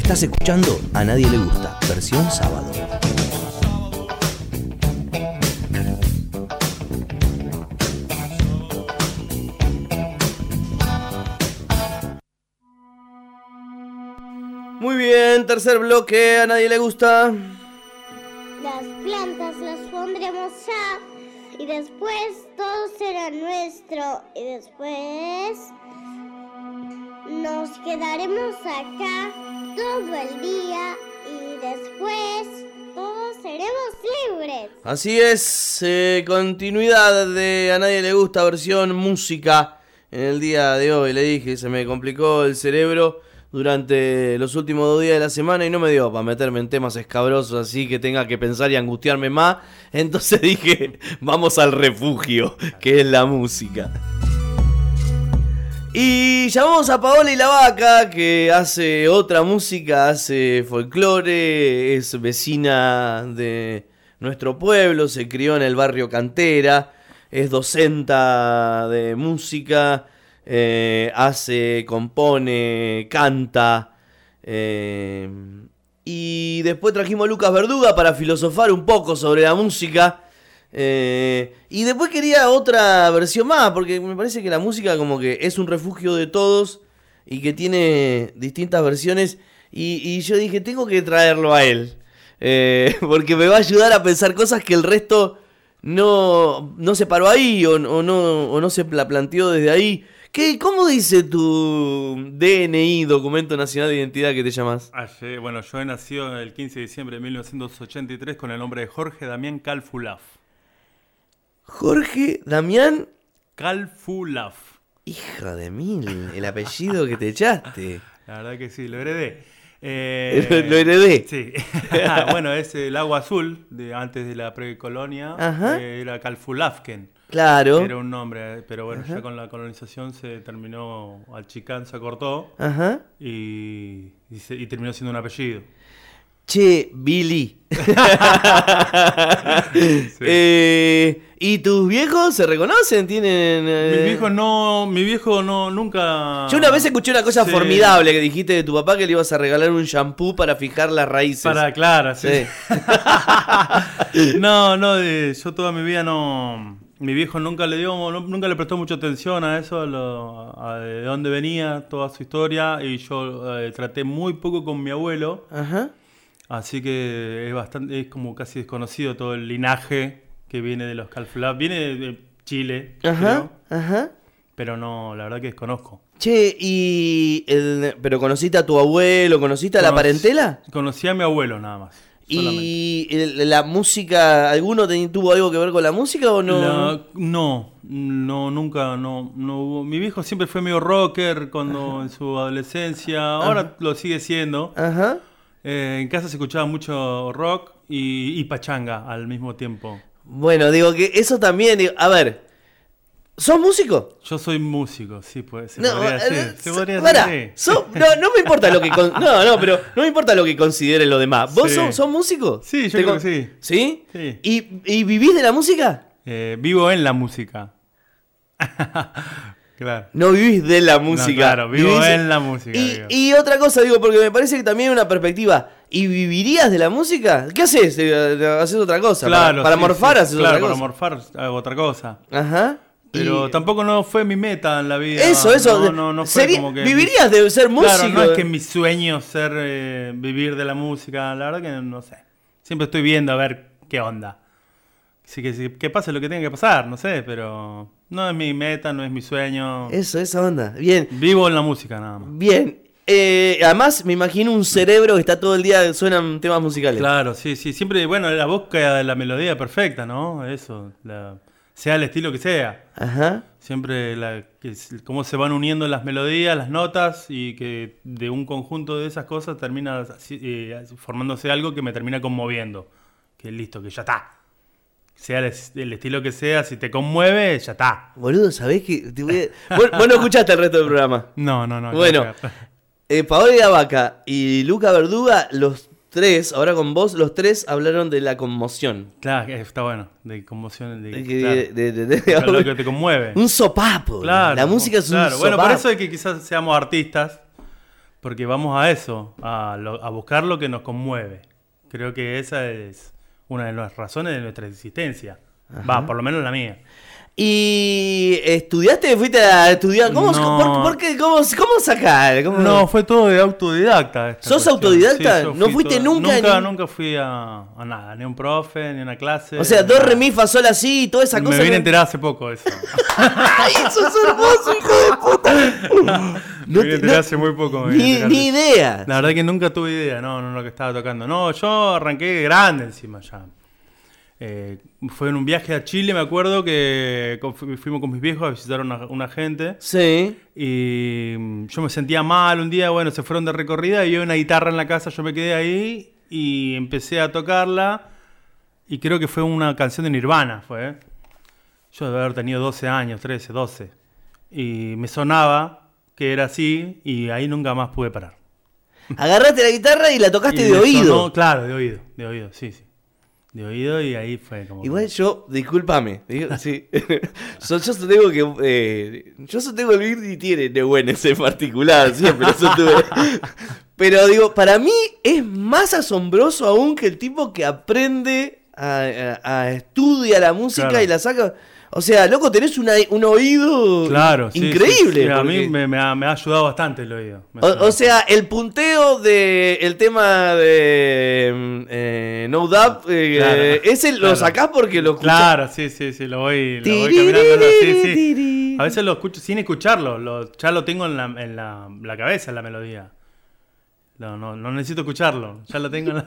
Estás escuchando A Nadie Le Gusta, versión sábado. Muy bien, tercer bloque, A Nadie Le Gusta. Las plantas las pondremos ya y después todo será nuestro y después nos quedaremos acá todo el día y después todos seremos libres. Así es, continuidad de A Nadie Le Gusta, versión música. En el día de hoy le dije, se me complicó el cerebro durante los últimos 2 días de la semana y no me dio para meterme en temas escabrosos así que tenga que pensar y angustiarme más. Entonces dije, vamos al refugio, que es la música. Y llamamos a Paola y la Vaca, que hace otra música, hace folclore, es vecina de nuestro pueblo, se crió en el barrio Cantera, es docenta de música, hace, compone, canta. Y después trajimos a Lucas Verduga para filosofar un poco sobre la música. Y después quería otra versión más, porque me parece que la música como que es un refugio de todos y que tiene distintas versiones. Y yo dije, tengo que traerlo a él, porque me va a ayudar a pensar cosas que el resto no se paró ahí o no se la planteó desde ahí. ¿Cómo dice tu DNI, Documento Nacional de Identidad, que te llamas? Bueno, yo he nacido el 15 de diciembre de 1983 con el nombre de Jorge Damián Kalfulaf. Jorge Damián Kalfulaf. Hija de mil, el apellido que te echaste. La verdad que sí, lo heredé. ¿Lo heredé? Sí. Bueno, es el agua azul de antes de la precolonia. Era Kalfulafken. Claro. Era un nombre, pero bueno, ya con la colonización se terminó, al chicán se acortó. Y terminó siendo un apellido. Che, Billy. Sí. ¿Y tus viejos se reconocen? ¿Tienen...? Mi viejo no, nunca... Yo una vez escuché una cosa formidable que dijiste de tu papá, que le ibas a regalar un shampoo para fijar las raíces. Claro, sí. Yo toda mi vida no... Mi viejo nunca le prestó mucha atención a eso, a de dónde venía, toda su historia, y yo traté muy poco con mi abuelo. Así que es como casi desconocido todo el linaje que viene de los Kalfulaf. Viene de Chile, creo. Pero no, la verdad que desconozco. Che, ¿pero conociste a tu abuelo? ¿Conociste a la parentela? Conocí a mi abuelo nada más. ¿Y la música, alguno tuvo algo que ver con la música o no? No, nunca, no hubo. Mi viejo siempre fue medio rocker en su adolescencia, ahora lo sigue siendo. En casa se escuchaba mucho rock y pachanga al mismo tiempo. Bueno, digo que eso también, a ver, ¿sos músico? Yo soy músico, sí, pues, se podría decir. No me importa lo que pero no me importa lo que consideres los demás. ¿Vos sos músico? Sí, yo creo que sí. ¿Sí? Sí. ¿Y vivís de la música? Vivo en la música. Claro. No vivís de la música. No, claro, vivo en la música. Y otra cosa, digo, porque me parece que también hay una perspectiva. ¿Y vivirías de la música? ¿Qué haces? ¿Haces otra cosa? Claro, para morfar haces otra cosa. Claro, para morfar hago otra cosa. Pero Y tampoco no fue mi meta en la vida. Eso. No fue como que... ¿Vivirías de ser músico? Claro, no es que mi sueño ser vivir de la música. La verdad que no sé. Siempre estoy viendo a ver qué onda. Así que pase lo que tenga que pasar, no sé, pero no es mi meta, no es mi sueño. Esa onda. Bien. Vivo en la música nada más. Bien. Además, me imagino un cerebro que está todo el día, suenan temas musicales. Claro, sí. Siempre, bueno, la búsqueda de la melodía perfecta, ¿no? Eso, sea el estilo que sea. Siempre cómo se van uniendo las melodías, las notas, y que de un conjunto de esas cosas termina formándose algo que me termina conmoviendo. Que listo, que ya está. Sea el estilo que sea, si te conmueve, ya está. Boludo, ¿sabés qué? Vos no escuchaste el resto del programa. No. Bueno, Paola y la Vaca y Luca Verduga, los tres, ahora con vos, los tres hablaron de la conmoción. Claro, está bueno, de conmoción. De lo que te conmueve. Un sopapo. Claro, la música es un sopapo. Bueno, por eso es que quizás seamos artistas, porque vamos a eso, a buscar lo que nos conmueve. Creo que esa es una de las razones de nuestra existencia. Va, por lo menos la mía. ¿Y estudiaste? ¿Fuiste a estudiar? ¿Cómo, No. ¿por qué? ¿Cómo sacar? No, fue todo de autodidacta. esta ¿Sos cuestión. autodidacta? Sí, yo ¿No fui fuiste todo- nunca Nunca fui a nada, ni a un profe, ni a una clase. O sea, ni do, nada. re, mi, fa, sol, así y toda esa cosa. Me vine a enterar hace poco de eso. ¡Ay, eso es hermoso, hijo de puta! Me vine a enterar hace muy poco. me vine a enterar Ni de- idea. La verdad que nunca tuve idea, no, lo que estaba tocando. No, yo arranqué grande encima ya. Fue en un viaje a Chile, me acuerdo que fuimos con mis viejos a visitar a una gente. Sí. Y yo me sentía mal un día, bueno, se fueron de recorrida y yo una guitarra en la casa, yo me quedé ahí y empecé a tocarla. Y creo que fue una canción de Nirvana, fue. Yo debe haber tenido 12 años, 13, 12. Y me sonaba que era así y ahí nunca más pude parar. Agarraste la guitarra y la tocaste Y de me oído. sonó, claro, de oído, sí. De oído y ahí fue como... Igual yo, discúlpame, sí. yo sostengo que yo sostengo el Birdi tiene Neuenes en particular, siempre lo sostuve. Pero digo, para mí es más asombroso aún que el tipo que aprende a estudia la música Claro. y la saca. O sea, loco, tenés un oído Claro, sí, increíble. sí. A porque- mí me ha ayudado bastante el oído. O sea, el punteo del tema de No Doubt, Claro, ese lo claro. sacás porque lo escuchás. Claro, sí, lo voy caminando. Sí. A veces lo escucho sin escucharlo, ya lo tengo en la cabeza, la melodía. No necesito escucharlo, ya lo tengo en la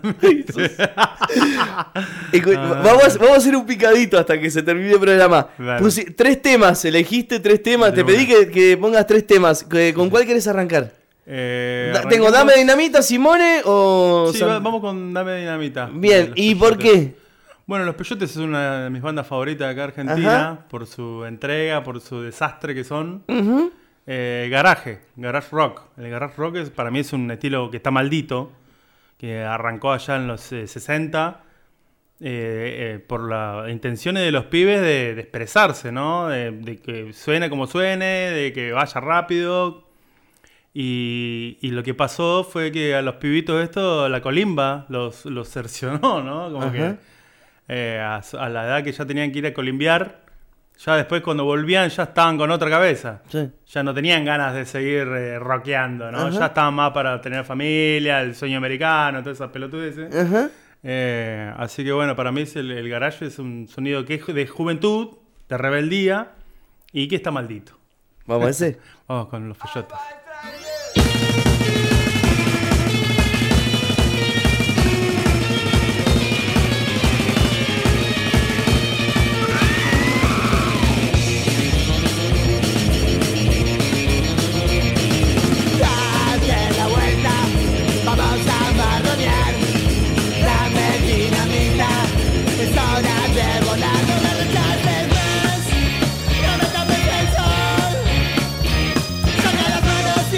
Vamos a hacer un picadito hasta que se termine el programa. Vale. 3 temas, elegiste 3 temas. De Te pedí una. que pongas 3 temas. ¿Con cuál querés arrancar? Tengo arranquemos. Dame Dinamita, Simone o... Sí, San- vamos con Dame Dinamita. Bien, Los ¿y por Peyotes. qué? Bueno, Los Peyotes es una de mis bandas favoritas de acá Argentina, Ajá. por su entrega, por su desastre que son. Ujú. Garage rock. El garage rock para mí es un estilo que está maldito, que arrancó allá en los 60 por las intenciones de los pibes de expresarse, ¿no? De que suene como suene, de que vaya rápido. Y lo que pasó fue que a los pibitos esto, la colimba los cercionó, ¿no? Como Ajá. que a la edad que ya tenían que ir a colimbiar, ya después cuando volvían ya estaban con otra cabeza. Sí. Ya no tenían ganas de seguir rockeando, ¿no? Ajá. Ya estaban más para tener familia, el sueño americano, todas esas pelotudeces. Ajá. Así que bueno, para mí el garage es un sonido que es de juventud, de rebeldía y que está maldito. Vamos a ese. Vamos con Los Peyotes. Date la vuelta, vamos a marronear. Dame dinamita, es hora de volar. No me rechaces más, no me tapes el sol. Saca las manos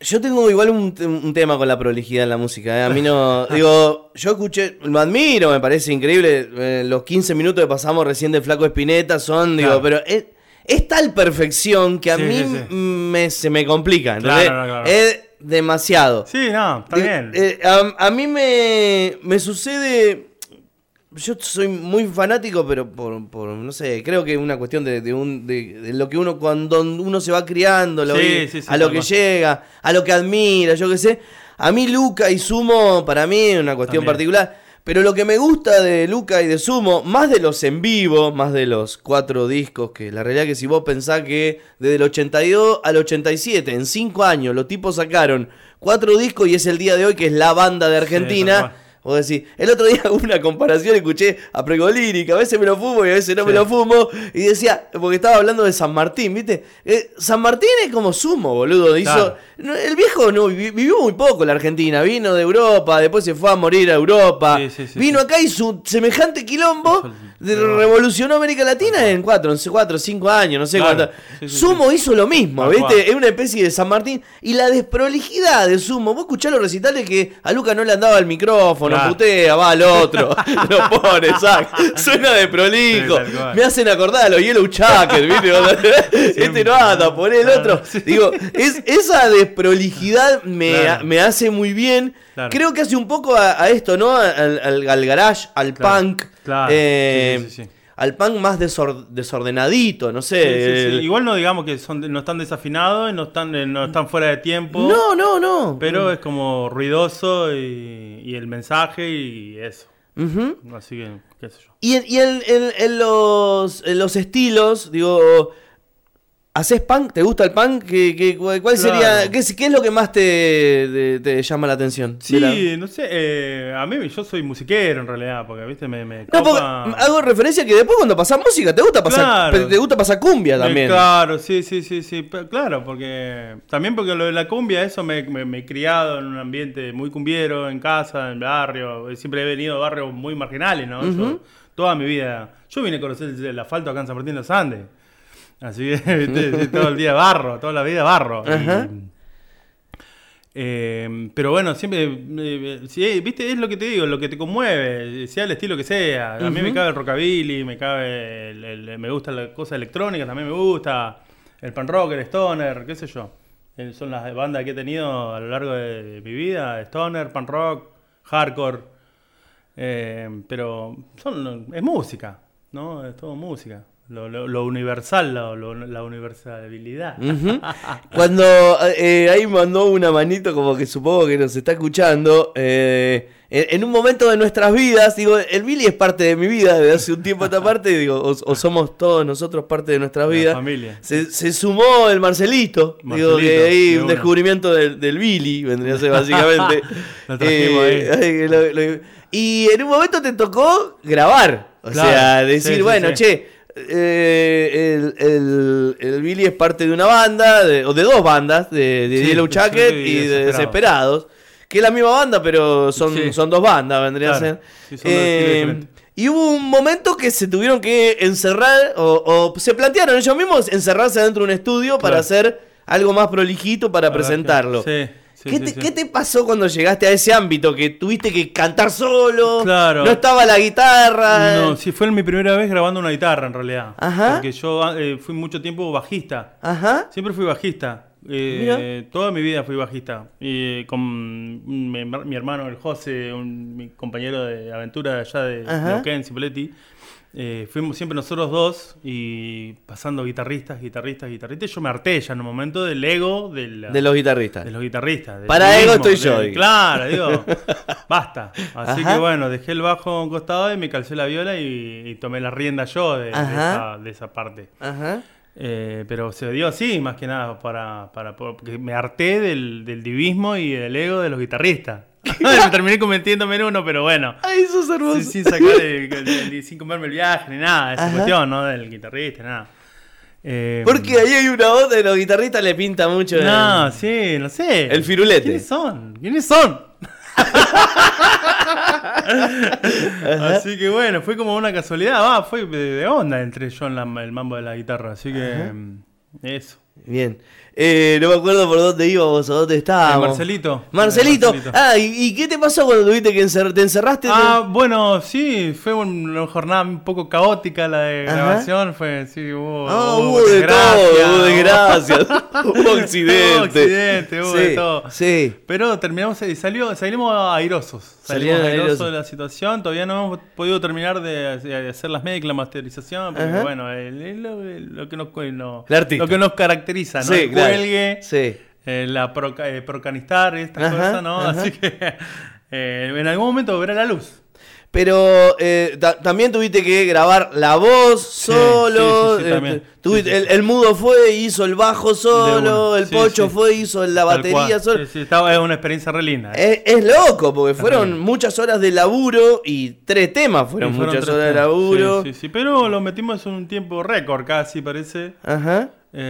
Yo tengo igual un tema con la prolijidad en la música, ¿eh? A mí no... Digo, yo escuché, lo admiro, me parece increíble. Los 15 minutos que pasamos recién de Flaco Spinetta son, digo, pero es tal perfección que a mí se me complica, ¿entendés? Claro. Es demasiado. Sí, no, está bien. A mí me sucede... Yo soy muy fanático, pero por no sé, creo que es una cuestión de lo que uno, cuando uno se va criando, a lo que llega, a lo que admira, yo qué sé. A mí Luca y Sumo, para mí es una cuestión particular. Pero lo que me gusta de Luca y de Sumo, más de los en vivo, más de los 4 discos, que la realidad es que si vos pensás que desde el 82 al 87, en 5 años, los tipos sacaron 4 discos y es el día de hoy que es la banda de Argentina... Sí, vos decís, el otro día hubo una comparación, escuché a Pregolini, que a veces me lo fumo y a veces no me lo fumo, y decía, porque estaba hablando de San Martín, ¿viste? San Martín es como Sumo, boludo. Claro. El viejo vivió muy poco en la Argentina, vino de Europa, después se fue a morir a Europa, vino acá y su semejante quilombo revolucionó América Latina en 4 o 5 años, no sé cuánto. Sumo hizo lo mismo, ¿viste? Es una especie de San Martín. Y la desprolijidad de Sumo, vos escuchás los recitales que a Luca no le andaba el micrófono, putea, va al otro, lo pone, suena de prolijo, me hacen acordar a los Yellow Jackets, ¿viste? No anda, poné el otro. Digo, esa desprolijidad me hace muy bien. Creo que hace un poco a esto, ¿no? Al garage, al punk. Al punk más desordenadito, no sé. Igual no digamos que no están desafinados, no están fuera de tiempo. No. Pero es como ruidoso y el mensaje y eso. Así que, qué sé yo. Y en los estilos, digo... ¿Haces punk? ¿Te gusta el punk? ¿Cuál sería? ¿Qué es lo que más te llama la atención? Sí, no sé. A mí yo soy musiquero en realidad, porque viste me hago referencia que después cuando pasás música te gusta pasar cumbia también. Claro, sí. Claro, porque lo de la cumbia, eso me he criado en un ambiente muy cumbiero, en casa, en barrio. Siempre he venido de barrios muy marginales, ¿no? Yo, toda mi vida. Yo vine a conocer el asfalto acá en San Martín de los Andes. Así que, ¿viste? Todo el día barro, toda la vida barro. Pero bueno, siempre, ¿viste? Es lo que te digo, lo que te conmueve, sea el estilo que sea. A mí me cabe el rockabilly, me gusta la cosa electrónica, también me gusta el punk rock, el stoner, qué sé yo. Son las bandas que he tenido a lo largo de mi vida, stoner, punk rock, hardcore. Pero es música, ¿no? Es todo música. Lo universal, la universalidad. Cuando ahí mandó una manito, como que supongo que nos está escuchando, en un momento de nuestras vidas, digo, el Billy es parte de mi vida desde hace un tiempo a esta parte, digo, o somos todos nosotros parte de nuestras vidas. Familia. Se sumó el Marcelito, digo, que ahí un descubrimiento del Billy, vendría a ser básicamente. Lo trajimos ahí. Y en un momento te tocó grabar, o sea, decir, che... el Billy es parte de una banda, o de 2 bandas, de Yellow Jacket y de Desesperados, que es la misma banda, pero son 2 bandas, vendría a ser. Y hubo un momento que se tuvieron que encerrar, o se plantearon ellos mismos encerrarse dentro de un estudio para hacer algo más prolijito para presentarlo. ¿Qué te pasó cuando llegaste a ese ámbito? ¿Que tuviste que cantar solo? Claro. ¿No estaba la guitarra? No, sí, fue mi primera vez grabando una guitarra en realidad. Ajá. Porque yo fui mucho tiempo bajista. Ajá. Siempre fui bajista. Toda mi vida fui bajista. Con mi hermano, el José, mi compañero de aventura de allá de Neuquén, Cipolletti. Fuimos siempre nosotros 2 y pasando guitarristas. Yo me harté ya en un momento del ego de los guitarristas. Para ego estoy yo. Claro, digo, basta. Así que bueno, dejé el bajo a un costado y me calcé la viola y tomé la rienda yo de esa parte. Pero se dio así, más que nada, porque me harté del divismo y del ego de los guitarristas. Me terminé convirtiéndome en uno, pero bueno. Ay, eso es hermoso. Sin sin comerme el viaje ni nada, esa cuestión, ¿no? Del guitarrista, nada. Porque ahí hay una voz de los guitarristas, le pinta mucho. No sé. El firulete. ¿Quiénes son? Así que bueno, fue como una casualidad. Fue de onda entre yo en el mambo de la guitarra. Así que eso. Bien. No me acuerdo por dónde íbamos o dónde estábamos. Marcelito. Marcelito. Ah, ¿y qué te pasó cuando tuviste que te encerraste? Bueno, sí, fue una jornada un poco caótica la de grabación. Fue, sí, hubo de todo, hubo desgracias. Hubo accidente. Hubo de todo. Sí. Pero terminamos y salimos airosos. Salimos airosos de la situación. Todavía no hemos podido terminar de hacer las mezclas, masterización. Porque bueno, lo que nos caracteriza, ¿no? Sí, el cuelgue, la procanistar, estas cosas, ¿no? Así que en algún momento verá la luz. Pero también tuviste que grabar la voz solo. Sí, también. El mudo fue y hizo el bajo solo. El Pocho fue y hizo la batería solo. Es una experiencia re linda. Es loco, porque fueron muchas horas de laburo y 3 temas fueron muchas horas de laburo. Sí, pero lo metimos en un tiempo récord casi, parece. Ajá.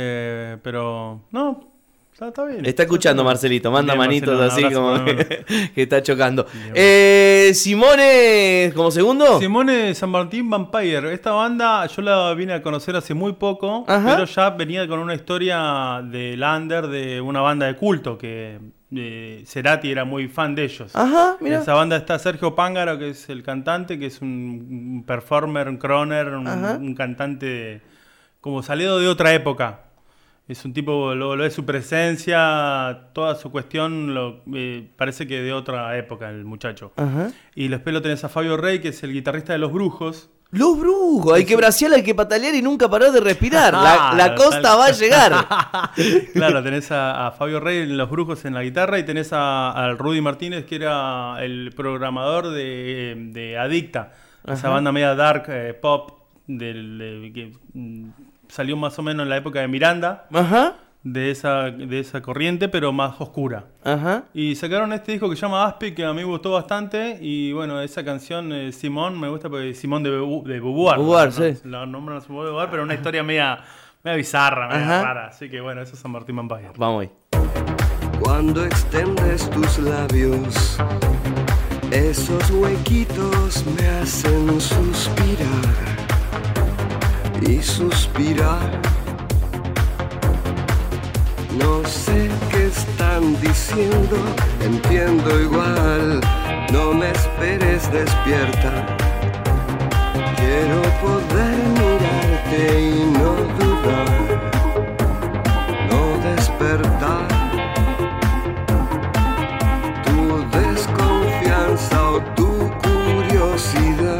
Pero no. Está bien. Está escuchando Marcelito, manda bien, manitos Marcelo, así como que está chocando. Bien. Simone, ¿como segundo? Simone San Martín Vampire. Esta banda yo la vine a conocer hace muy poco, pero ya venía con una historia de Lander, de una banda de culto que Cerati era muy fan de ellos. Ajá, mira. En esa banda está Sergio Pángaro, que es el cantante, que es un performer, un croner, un cantante como salido de otra época. Es un tipo, lo de su presencia, toda su cuestión, parece que de otra época el muchacho. Y después lo tenés a Fabio Rey, que es el guitarrista de Los Brujos. Los Brujos, hay que bracear, hay que patalear y nunca parar de respirar. La costa va a llegar. Claro, tenés a Fabio Rey en Los Brujos en la guitarra y tenés al Rudy Martínez, que era el programador de Adicta. Esa banda media dark, pop, que salió más o menos en la época de Miranda, de esa corriente, pero más oscura. Y sacaron este disco que se llama Aspe, que a mí me gustó bastante. Y bueno, esa canción, Simón, me gusta porque Simón de Beauvoir. Beauvoir, sí. La nombran a Simón de Beauvoir, pero una historia media bizarra, media rara. Así que bueno, eso es San Martín Vampire. Vamos ahí. Cuando extendes tus labios, esos huequitos me hacen suspirar. Y suspirar. No sé qué están diciendo, entiendo igual. No me esperes despierta. Quiero poder mirarte y no dudar, no despertar. Tu desconfianza o tu curiosidad.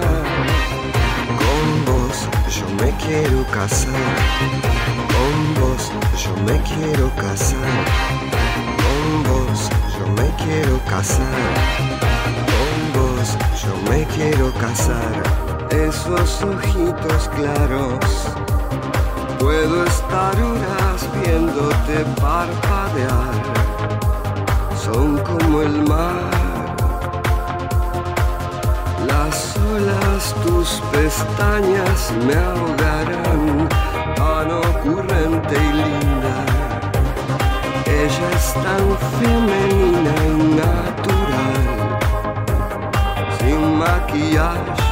Yo me quiero casar, con vos yo me quiero casar, con vos yo me quiero casar, con vos yo me quiero casar. Esos ojitos claros, puedo estar horas viéndote parpadear, son como el mar. Las olas, tus pestañas me ahogarán, tan ocurrente y linda. Ella es tan femenina y natural, sin maquillaje.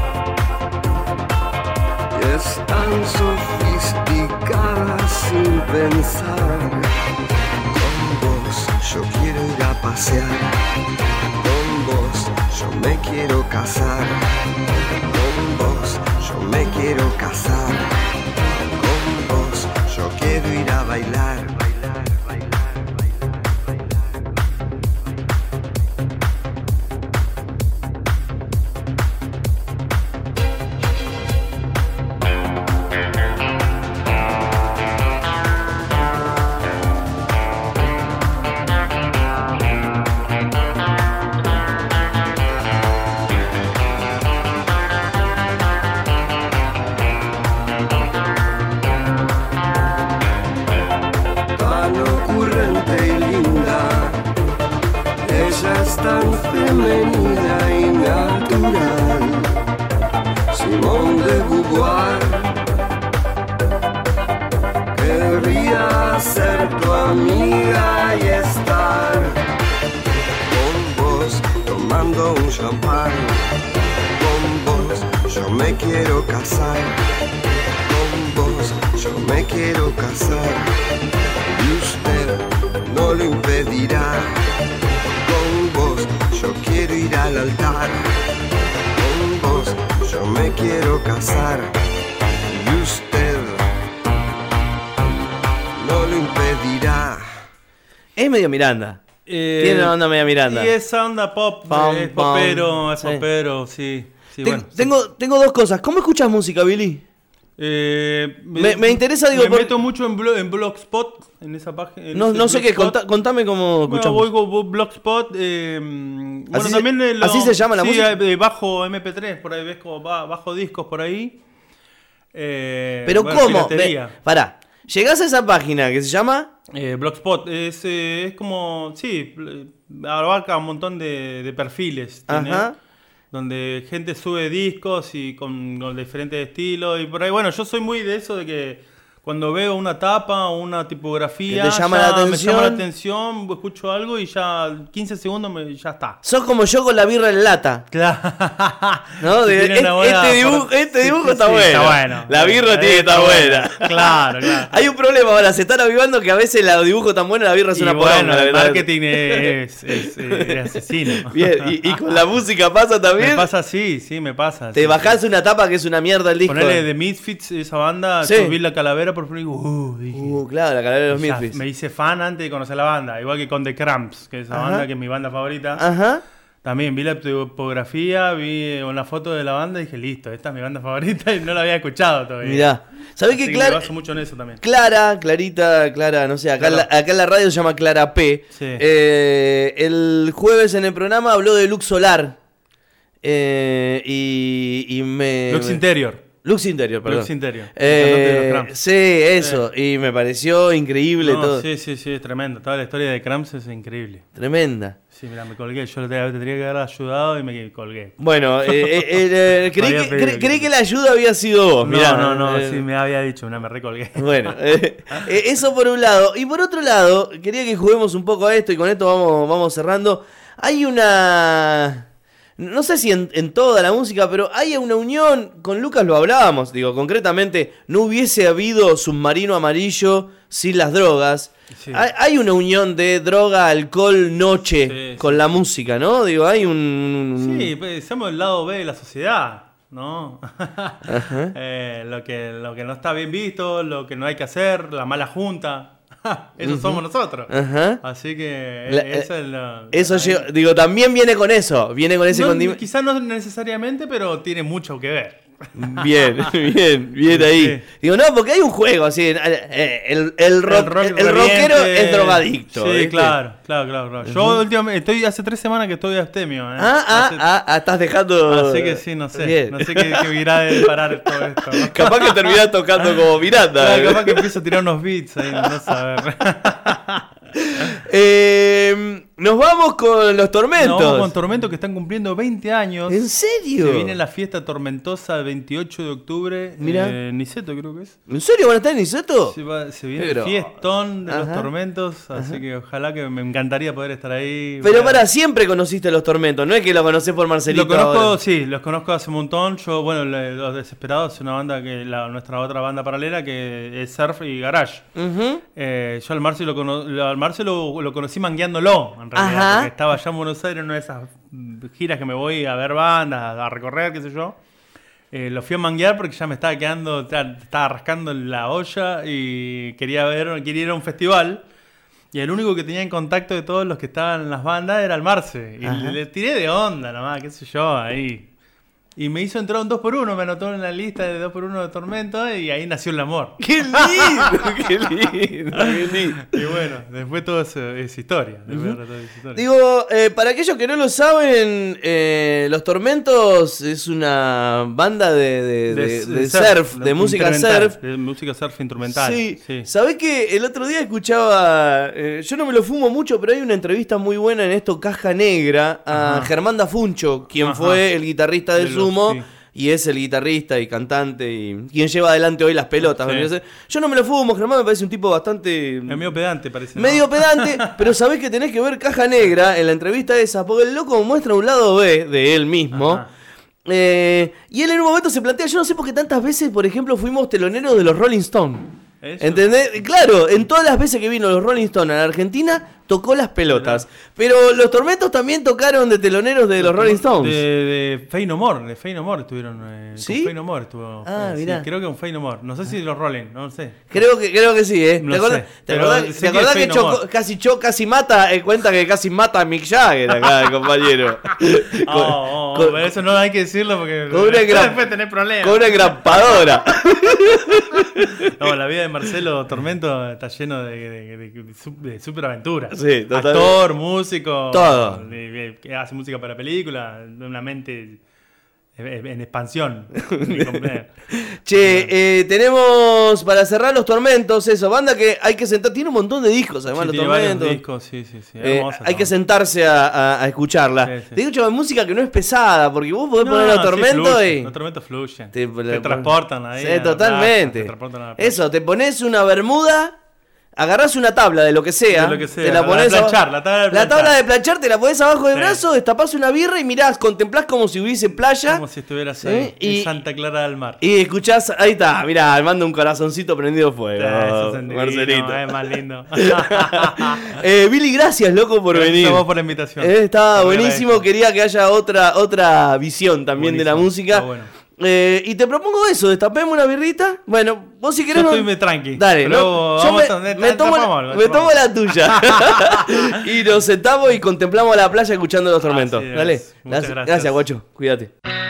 Y es tan sofisticada sin pensar. Con vos yo quiero ir a pasear, con vos yo me quiero casar, con vos yo me quiero casar, con vos yo quiero ir a bailar. Tan femenina y natural, Simón de Beauvoir. Querría ser tu amiga y estar con vos tomando un champán. Con vos yo me quiero casar, con vos yo me quiero casar, y usted no lo impedirá. Con vos yo quiero ir al altar, con vos yo me quiero casar y usted no lo impedirá. Es medio Miranda. Tiene una onda media Miranda. Y esa onda pop, Pam, es pam. popero, es Sí. popero, sí. Sí, bueno, sí. Tengo dos cosas. ¿Cómo escuchas música, Billy? Me interesa, digo, Me por- meto mucho en Blogspot, en esa página. en No, ese no sé qué, Blogspot. contame cómo Bueno, escuchamos. voy con Blogspot. Bueno, ¿Así también así se llama la sí, música? Bajo MP3, por ahí ves como bajo discos por ahí. Pero bueno, ¿cómo? piratería. Pará. Llegás a esa página que se llama... Blogspot es como, sí, abarca un montón de perfiles. Tiene, Ajá. donde gente sube discos y con diferentes estilos. Y por ahí, bueno, yo soy muy de eso de que cuando veo una tapa o una tipografía, Que te llama ya la me atención. llama la atención, escucho algo y ya 15 segundos ya está. Sos como yo con la birra en lata. Claro. ¿No? Si De- tiene una buena- este dibujo Sí, está sí, bueno. está bueno. La birra tiene que estar buena. Claro, claro. Hay un problema ahora, se están avivando que a veces los dibujos tan buenos, la birra es Y una bueno, poronga. el ¿verdad? marketing es asesino. Bien, y con la música pasa también. Me pasa así, sí, me pasa. Te sí, bajás una tapa que es una mierda el disco. Ponele The Misfits, esa banda, Sí. subí la calavera por primera vez y digo, dije, Claro, la calavera de los ya, Misfits. me hice fan antes de conocer la banda, igual que con The Cramps, que es esa Ajá. banda que es mi banda favorita. Ajá. También vi la tipografía, vi una foto de la banda y dije, listo, esta es mi banda favorita y no la había escuchado todavía. Mirá. ¿Sabés Así que que me baso mucho en eso también. Clara, no sé, acá, Claro. acá en la radio se llama Clara P. Sí. El jueves en el programa habló de Lux Solar. Y me... Lux Interior. Lux Interior, perdón. Lux Interior, el cantante de los Cramps. Sí, eso. Y me pareció increíble No, todo. sí, es tremendo. Toda la historia de Cramps es increíble. Tremenda. Sí, mira, me colgué. Yo te tendría que haber ayudado y me colgué. Bueno, Había pedido creí que la ayuda había sido vos. Mirá, No, sí, me había dicho, me recolgué. Bueno, eso por un lado. Y por otro lado, quería que juguemos un poco a esto y con esto vamos cerrando. Hay una... No sé si en toda la música, pero hay una unión, con Lucas lo hablábamos, digo, concretamente, no hubiese habido Submarino Amarillo sin las drogas. Sí. Hay una unión de droga, alcohol, noche Sí, con sí. la música, ¿no? Digo, hay un... Sí, pues somos el lado B de la sociedad, ¿no? Lo que no está bien visto, lo que no hay que hacer, la mala junta. Eso somos nosotros. Ajá. Así que La- eso es lo... Eso ahí- digo, también viene con eso, viene con ese no, condimento. quizás no necesariamente, pero tiene mucho que ver. Bien, bien ahí. Sí. Digo, no, porque hay un juego así. El rockero reviente. es drogadicto. Sí, ¿viste? claro. Yo últimamente hace 3 semanas que estoy abstemio. Estás dejando. Así que sí, no sé. Bien. No sé qué irá de parar todo esto. Capaz que terminás tocando como Miranda. Claro, capaz que empiezo a tirar unos beats ahí, no saber. Nos vamos con los tormentos. Vamos con Tormento que están cumpliendo 20 años. ¿En serio? Se viene la fiesta tormentosa el 28 de octubre. Mirá. Niceto creo que es. ¿En serio van a estar en Niceto? Se viene Pero- el fiestón de los Ajá. tormentos, así que ojalá que me encantaría poder estar ahí. Pero Bueno, para siempre conociste los tormentos, no es que lo conocés por Marcelito. lo conozco, ahora. sí, los conozco hace un montón. Yo, bueno, Los Desesperados es una banda que nuestra otra banda paralela que es Surf y Garage. Ujú. Yo al Marce lo conocí mangueándolo, en realidad, Ajá. porque estaba allá en Buenos Aires en una de esas giras que me voy a ver bandas, a recorrer, qué sé yo. Lo fui a manguear porque ya me estaba quedando, estaba rascando la olla y quería ir a un festival. Y el único que tenía en contacto de todos los que estaban en las bandas era el Marce. Y Ajá. le tiré de onda nomás, qué sé yo, ahí. Y me hizo entrar un 2x1, me anotó en la lista de 2x1 de Tormento y ahí nació el amor. ¡Qué lindo! ¡Qué lindo! ¡Qué lindo! Y bueno, después todo eso es historia. Digo, para aquellos que no lo saben, Los Tormentos es una banda de surf, de música instrumental, surf. De música surf instrumental. Sí. Sí. ¿Sabés que el otro día escuchaba, yo no me lo fumo mucho, pero hay una entrevista muy buena en esto, Caja Negra, a Ajá. Germán Dafuncho, quien Ajá. fue el guitarrista de De los- Sumo. sí. Y es el guitarrista y cantante y quien lleva adelante hoy las pelotas. Sí. vendría a ser. Yo no me lo fumo, Germán me parece un tipo bastante... Es medio pedante, parece. ¿no? Medio pedante, pero sabés que tenés que ver Caja Negra en la entrevista esa, porque el loco muestra un lado B de él mismo. Ajá. Y él en un momento se plantea, yo no sé por qué tantas veces, por ejemplo, fuimos teloneros de los Rolling Stones. Eso. ¿Entendés? Claro, en todas las veces que vino los Rolling Stones a la Argentina, tocó las pelotas. Pero los Tormentos también tocaron de teloneros de los Rolling Stones. De Faith No More estuvieron. ¿Sí? Con Faith No More estuvo. Ah, sí, mirá. creo que con Faith No More. No sé si los Rolling, no sé. Creo que sí, ¿eh? No ¿Te acordás, sé, ¿te pero acordás sé que que es Faith No casi mata? Cuenta que casi mata a Mick Jagger acá, el compañero. Pero eso no hay que decirlo porque con una después tenés problemas. Con una engrampadora. No, la vida de Marcelo Tormento está lleno de superaventuras. Sí, totalmente. Actor, músico. Todo. Que hace música para películas, una mente en expansión. Che, tenemos para cerrar los Tormentos, eso, banda que hay que sentar, tiene un montón de discos además, Sí, los tiene varios Tormentos. discos, sí. Hay que sentarse a escucharla. Sí. Te digo, música que no es pesada, porque vos podés poner los Tormentos y... Los Tormentos fluyen. Te transportan ahí. Sí, a la totalmente. plaza, te transportan a la plaza. Eso, te pones una bermuda, agarrás una tabla de lo que sea, De lo que sea, te la la pones de planchar, la tabla de planchar. tabla de planchar, te la pones abajo del Sí. brazo, destapás una birra y mirás, contemplás como si hubiese playa. Como si estuvieras ahí, en Santa Clara del Mar. Y escuchás, ahí está, mirá, manda un corazoncito prendido fuego. Eso es Marcelito. Es más lindo. Billy, gracias, loco, por Gracias venir. a vos por la invitación. Estaba Te buenísimo, agradezco. quería que haya otra visión también de la Buenísimo, música. está bueno. Y te propongo eso, destapemos una birrita. Bueno, vos si querés... Yo estoy tranqui. Dale, pero ¿no? Yo vamos me tomo la tuya. Y nos sentamos y contemplamos la playa escuchando los Tormentos. Así es. Dale. Muchas gracias. Gracias, guacho. Cuídate.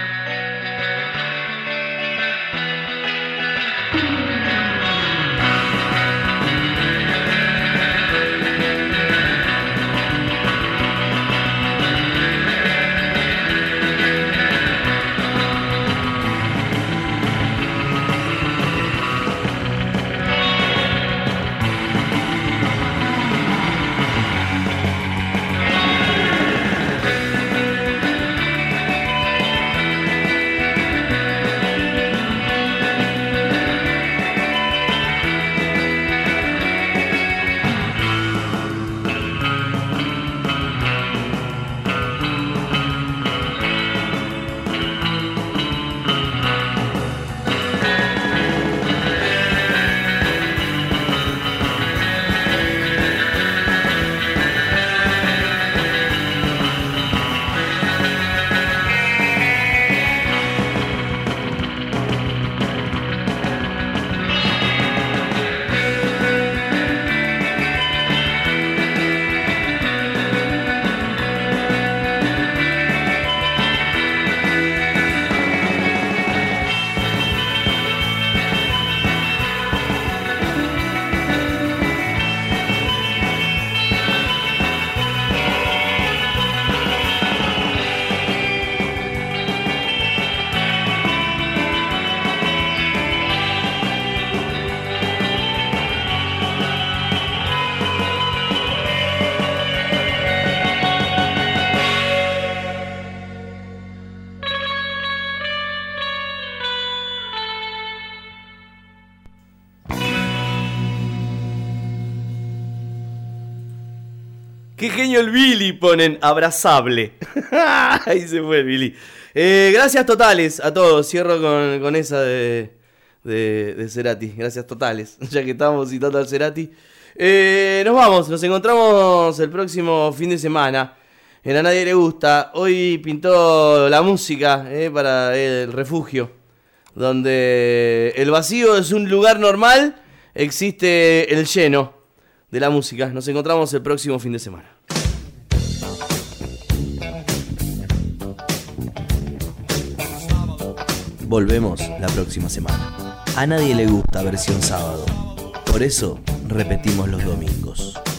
Qué genio el Billy, ponen abrazable. Ahí se fue el Billy. Gracias totales a todos. Cierro con esa de Cerati. Gracias totales. Ya que estamos citando al Cerati. Nos vamos. Nos encontramos el próximo fin de semana. En A Nadie Le Gusta. Hoy pintó la música para el refugio. Donde el vacío es un lugar normal. Existe el lleno de la música. Nos encontramos el próximo fin de semana. Volvemos la próxima semana. A Nadie Le Gusta versión sábado. Por eso repetimos los domingos.